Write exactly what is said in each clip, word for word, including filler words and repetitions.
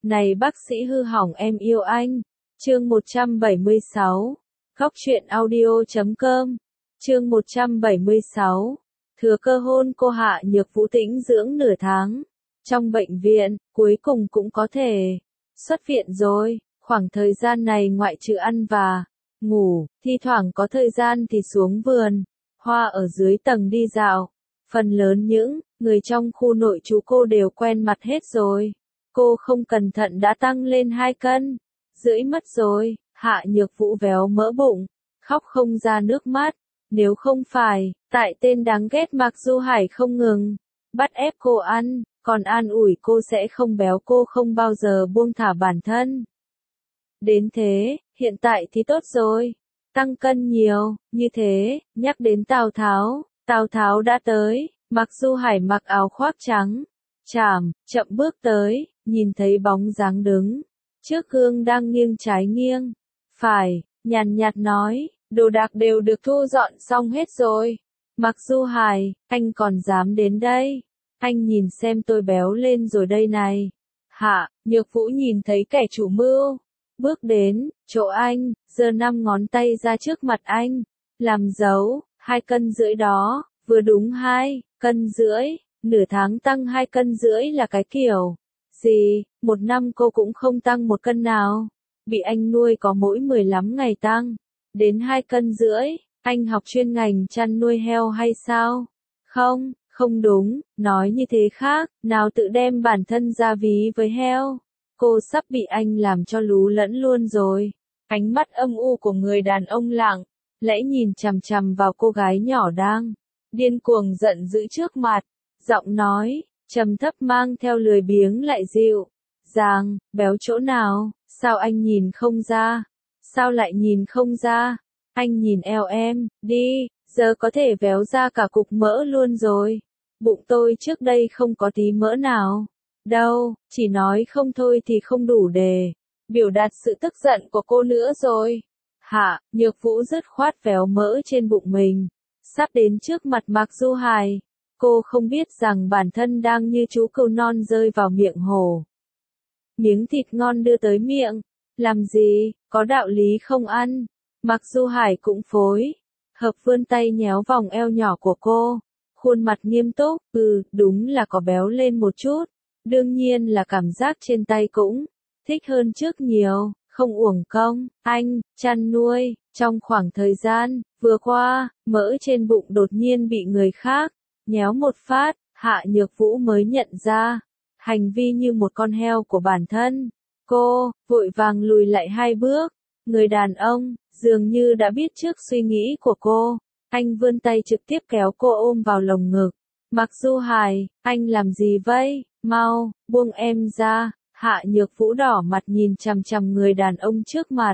Này bác sĩ hư hỏng em yêu anh. Chương một trăm bảy mươi sáu. Góc truyện audio chấm com. Chương một trăm bảy mươi sáu. Thừa cơ hôn cô Hạ Nhược Vũ tĩnh dưỡng nửa tháng. Trong bệnh viện, cuối cùng cũng có thể xuất viện rồi. Khoảng thời gian này ngoại trừ ăn và ngủ, thi thoảng có thời gian thì xuống vườn hoa ở dưới tầng đi dạo. Phần lớn những người trong khu nội trú cô đều quen mặt hết rồi. Cô không cẩn thận đã tăng lên hai cân rưỡi mất rồi. Hạ Nhược Vũ véo mỡ bụng, khóc không ra nước mắt. Nếu không phải, tại tên đáng ghét Mạc Du Hải không ngừng bắt ép cô ăn, còn an ủi cô sẽ không béo, cô không bao giờ buông thả bản thân. Đến thế, hiện tại thì tốt rồi, tăng cân nhiều, như thế, nhắc đến Tào Tháo, Tào Tháo đã tới. Mạc Du Hải mặc áo khoác trắng, chảm, chậm bước tới, nhìn thấy bóng dáng đứng trước gương đang nghiêng trái nghiêng phải, nhàn nhạt nói, đồ đạc đều được thu dọn xong hết rồi. Mạc Du Hải, anh còn dám đến đây? Anh nhìn xem tôi béo lên rồi đây này. Hạ Nhược Vũ nhìn thấy kẻ chủ mưu bước đến chỗ anh, giơ năm ngón tay ra trước mặt anh, làm dấu. Hai cân rưỡi đó, vừa đúng hai cân rưỡi, nửa tháng tăng hai cân rưỡi là cái kiểu gì? Một năm cô cũng không tăng một cân nào. Bị anh nuôi có mỗi mười lăm ngày tăng đến hai cân rưỡi. Anh học chuyên ngành chăn nuôi heo hay sao? Không, không đúng, nói như thế khác, nào tự đem bản thân ra ví với heo. Cô sắp bị anh làm cho lú lẫn luôn rồi. Ánh mắt âm u của người đàn ông lặng lẽ nhìn chằm chằm vào cô gái nhỏ đang điên cuồng giận dữ trước mặt, giọng nói trầm thấp mang theo lười biếng lại dịu dàng, béo chỗ nào, sao anh nhìn không ra? Sao lại nhìn không ra? Anh nhìn eo em, đi, giờ có thể véo ra cả cục mỡ luôn rồi. Bụng tôi trước đây không có tí mỡ nào đâu, chỉ nói không thôi thì không đủ để biểu đạt sự tức giận của cô nữa rồi. Hạ Nhược Vũ dứt khoát véo mỡ trên bụng mình, sắp đến trước mặt Mạc Du Hải. Cô không biết rằng bản thân đang như chú cừu non rơi vào miệng hổ. Miếng thịt ngon đưa tới miệng, làm gì, có đạo lý không ăn. Mạc Du Hải cũng phối hợp vươn tay nhéo vòng eo nhỏ của cô, khuôn mặt nghiêm túc, ừ, đúng là có béo lên một chút, đương nhiên là cảm giác trên tay cũng thích hơn trước nhiều, không uổng công, anh, chăn nuôi. Trong khoảng thời gian vừa qua, mỡ trên bụng đột nhiên bị người khác nhéo một phát, Hạ Nhược Vũ mới nhận ra hành vi như một con heo của bản thân. Cô vội vàng lùi lại hai bước. Người đàn ông dường như đã biết trước suy nghĩ của cô, anh vươn tay trực tiếp kéo cô ôm vào lồng ngực. Mạc Du Hải, anh làm gì vậy? Mau buông em ra. Hạ Nhược Vũ đỏ mặt nhìn chằm chằm người đàn ông trước mặt.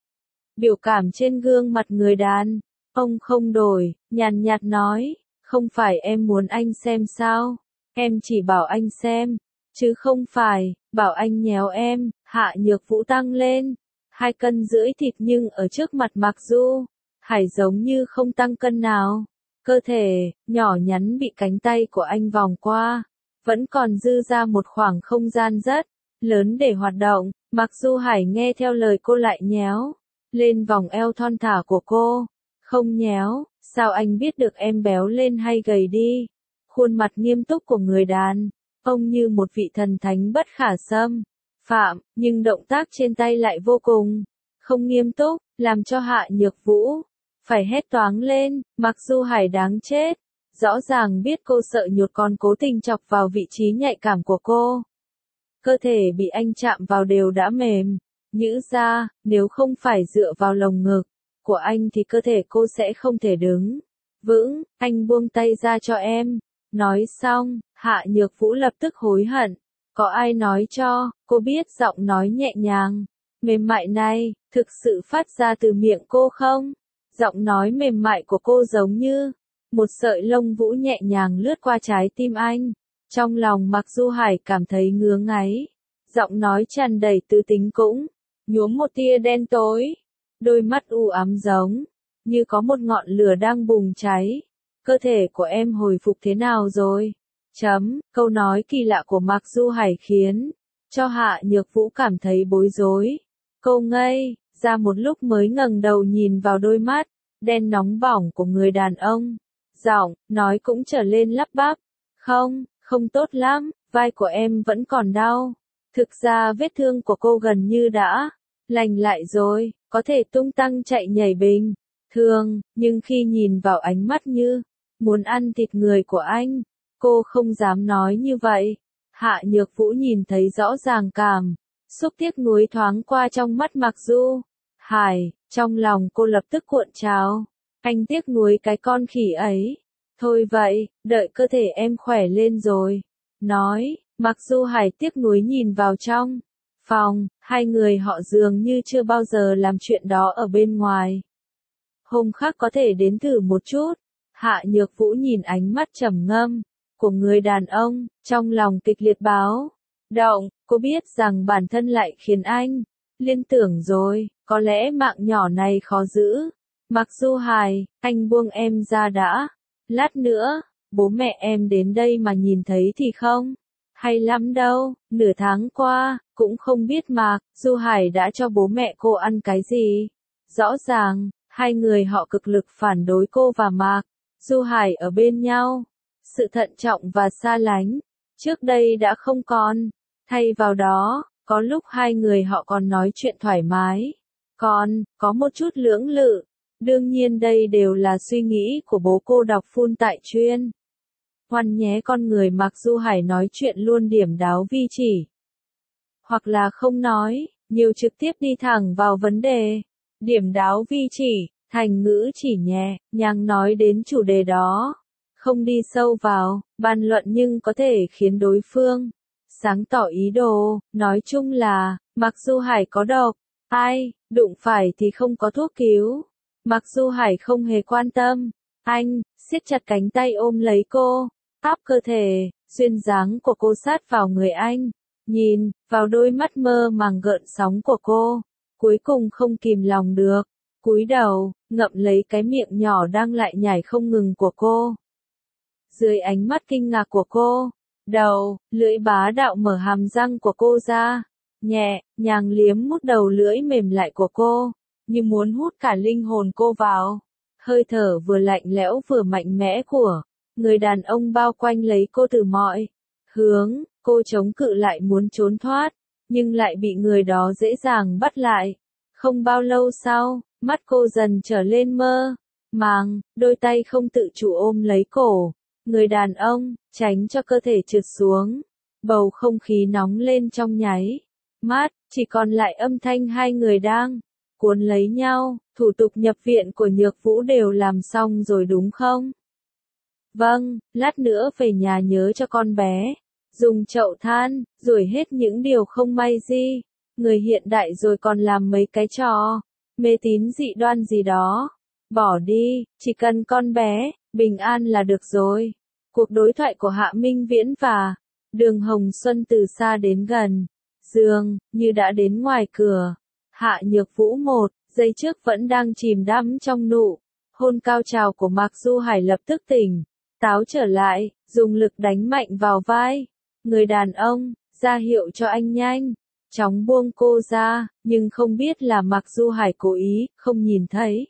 Biểu cảm trên gương mặt người đàn ông không đổi, nhàn nhạt nói, không phải em muốn anh xem sao? Em chỉ bảo anh xem, chứ không phải bảo anh nhéo em. Hạ Nhược Vũ tăng lên hai cân rưỡi thịt, nhưng ở trước mặt Mạc Du Hải giống như không tăng cân nào. Cơ thể nhỏ nhắn bị cánh tay của anh vòng qua, vẫn còn dư ra một khoảng không gian rất lớn để hoạt động. Mạc Du Hải nghe theo lời cô lại nhéo lên vòng eo thon thả của cô. Không nhéo, sao anh biết được em béo lên hay gầy đi? Khuôn mặt nghiêm túc của người đàn ông như một vị thần thánh bất khả xâm phạm, nhưng động tác trên tay lại vô cùng không nghiêm túc, làm cho Hạ Nhược Vũ phải hét toáng lên. Mạc Du Hải đáng chết, rõ ràng biết cô sợ nhột còn cố tình chọc vào vị trí nhạy cảm của cô. Cơ thể bị anh chạm vào đều đã mềm nhũn ra, nếu không phải dựa vào lồng ngực của anh thì cơ thể cô sẽ không thể đứng vững. Anh buông tay ra cho em. Nói xong, Hạ Nhược Vũ lập tức hối hận. Có ai nói cho cô biết giọng nói nhẹ nhàng, mềm mại này thực sự phát ra từ miệng cô không? Giọng nói mềm mại của cô giống như một sợi lông vũ nhẹ nhàng lướt qua trái tim anh. Trong lòng Mạc Du Hải cảm thấy ngứa ngáy. Giọng nói tràn đầy tư tính cũng nhuốm một tia đen tối. Đôi mắt u ám giống như có một ngọn lửa đang bùng cháy. Cơ thể của em hồi phục thế nào rồi? Chấm, câu nói kỳ lạ của Mạc Du Hải khiến cho Hạ Nhược Vũ cảm thấy bối rối. Cô ngây ra một lúc mới ngẩng đầu nhìn vào đôi mắt đen nóng bỏng của người đàn ông. Giọng nói cũng trở lên lắp bắp. Không, không tốt lắm, vai của em vẫn còn đau. Thực ra vết thương của cô gần như đã lành lại rồi, có thể tung tăng chạy nhảy bình thường, nhưng khi nhìn vào ánh mắt như muốn ăn thịt người của anh, cô không dám nói như vậy. Hạ Nhược Vũ nhìn thấy rõ ràng cảm xúc tiếc nuối thoáng qua trong mắt Mạc Du Hải, trong lòng cô lập tức cuộn trào. Anh tiếc nuối cái con khỉ ấy. Thôi vậy, đợi cơ thể em khỏe lên rồi. Nói, Mạc Du Hải tiếc nuối nhìn vào trong phòng, hai người họ dường như chưa bao giờ làm chuyện đó ở bên ngoài. Hôm khác có thể đến thử một chút. Hạ Nhược Vũ nhìn ánh mắt trầm ngâm của người đàn ông, trong lòng kịch liệt báo động, cô biết rằng bản thân lại khiến anh liên tưởng rồi, có lẽ mạng nhỏ này khó giữ. Mạc Du Hải, anh buông em ra đã. Lát nữa, bố mẹ em đến đây mà nhìn thấy thì không hay lắm đâu. Nửa tháng qua, cũng không biết Mạc Du Hải đã cho bố mẹ cô ăn cái gì. Rõ ràng, hai người họ cực lực phản đối cô và Mạc Du Hải ở bên nhau. Sự thận trọng và xa lánh trước đây đã không còn. Thay vào đó, có lúc hai người họ còn nói chuyện thoải mái, còn có một chút lưỡng lự. Đương nhiên đây đều là suy nghĩ của bố cô đọc phun tại chuyên. Ngoan nhé, con người Mạc Du Hải nói chuyện luôn điểm đáo vi chỉ. Hoặc là không nói, nhiều trực tiếp đi thẳng vào vấn đề. Điểm đáo vi chỉ, thành ngữ chỉ nhẹ, nhàng nói đến chủ đề đó. Không đi sâu vào, bàn luận nhưng có thể khiến đối phương sáng tỏ ý đồ. Nói chung là, Mạc Du Hải có độc, ai đụng phải thì không có thuốc cứu. Mạc Du Hải không hề quan tâm. Anh siết chặt cánh tay ôm lấy cô, áp cơ thể duyên dáng của cô sát vào người anh, nhìn vào đôi mắt mơ màng gợn sóng của cô, cuối cùng không kìm lòng được, cúi đầu ngậm lấy cái miệng nhỏ đang lại nhảy không ngừng của cô. Dưới ánh mắt kinh ngạc của cô, đầu lưỡi bá đạo mở hàm răng của cô ra, nhẹ nhàng liếm mút đầu lưỡi mềm lại của cô, như muốn hút cả linh hồn cô vào. Hơi thở vừa lạnh lẽo vừa mạnh mẽ của người đàn ông bao quanh lấy cô từ mọi hướng, cô chống cự lại muốn trốn thoát, nhưng lại bị người đó dễ dàng bắt lại. Không bao lâu sau, mắt cô dần trở lên mơ màng, đôi tay không tự chủ ôm lấy cổ người đàn ông, tránh cho cơ thể trượt xuống. Bầu không khí nóng lên trong nháy mắt, chỉ còn lại âm thanh hai người đang cuốn lấy nhau. Thủ tục nhập viện của Nhược Vũ đều làm xong rồi đúng không? Vâng, lát nữa về nhà nhớ cho con bé dùng chậu than, rủi hết những điều không may gì. Người hiện đại rồi còn làm mấy cái trò mê tín dị đoan gì đó. Bỏ đi, chỉ cần con bé bình an là được rồi. Cuộc đối thoại của Hạ Minh Viễn và Đường Hồng Xuân từ xa đến gần, dường như đã đến ngoài cửa. Hạ Nhược Vũ một giây trước vẫn đang chìm đắm trong nụ hôn cao trào của Mạc Du Hải lập tức tỉnh táo trở lại, dùng lực đánh mạnh vào vai người đàn ông, ra hiệu cho anh nhanh chóng buông cô ra, nhưng không biết là Mạc Du Hải cố ý không nhìn thấy,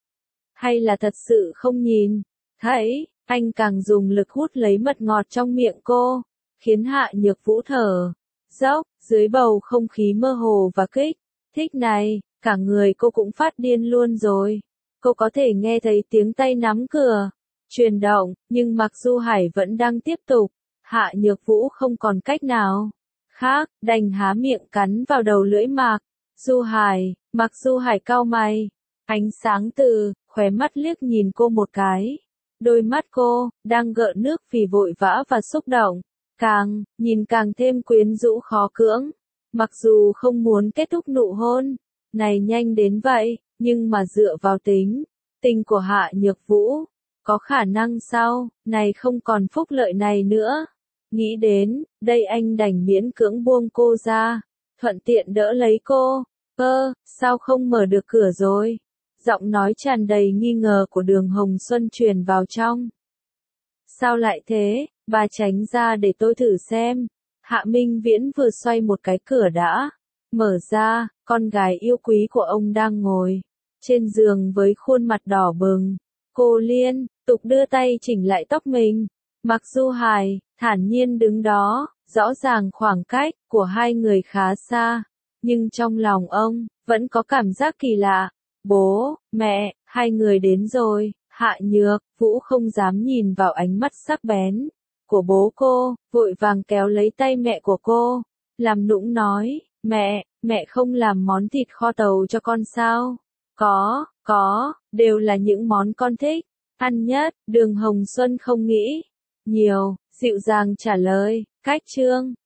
hay là thật sự không nhìn thấy. Anh càng dùng lực hút lấy mật ngọt trong miệng cô, khiến Hạ Nhược Vũ thở dốc. Dưới bầu không khí mơ hồ và kích thích này, cả người cô cũng phát điên luôn rồi. Cô có thể nghe thấy tiếng tay nắm cửa chuyển động, nhưng Mạc Du Hải vẫn đang tiếp tục. Hạ Nhược Vũ không còn cách nào khác, đành há miệng cắn vào đầu lưỡi Mạc Du Hải. Mạc Du Hải cau mày, ánh sáng từ khóe mắt liếc nhìn cô một cái. Đôi mắt cô đang gợn nước vì vội vã và xúc động, càng nhìn càng thêm quyến rũ khó cưỡng. Mặc dù không muốn kết thúc nụ hôn này nhanh đến vậy, nhưng mà dựa vào tính tình của Hạ Nhược Vũ, có khả năng sau này không còn phúc lợi này nữa. Nghĩ đến đây anh đành miễn cưỡng buông cô ra, thuận tiện đỡ lấy cô. Ơ, sao không mở được cửa rồi? Giọng nói tràn đầy nghi ngờ của Đường Hồng Xuân truyền vào trong. Sao lại thế, bà tránh ra để tôi thử xem. Hạ Minh Viễn vừa xoay một cái cửa đã mở ra, con gái yêu quý của ông đang ngồi trên giường với khuôn mặt đỏ bừng. Cô liên tục đưa tay chỉnh lại tóc mình. Mặc Du Hải thản nhiên đứng đó, rõ ràng khoảng cách của hai người khá xa, nhưng trong lòng ông vẫn có cảm giác kỳ lạ. Bố, mẹ, hai người đến rồi. Hạ Nhược Vũ không dám nhìn vào ánh mắt sắc bén của bố cô, vội vàng kéo lấy tay mẹ của cô, làm nũng nói, mẹ, mẹ không làm món thịt kho tàu cho con sao? Có, có, đều là những món con thích ăn nhất. Đường Hồng Xuân không nghĩ nhiều, dịu dàng trả lời, cách trương.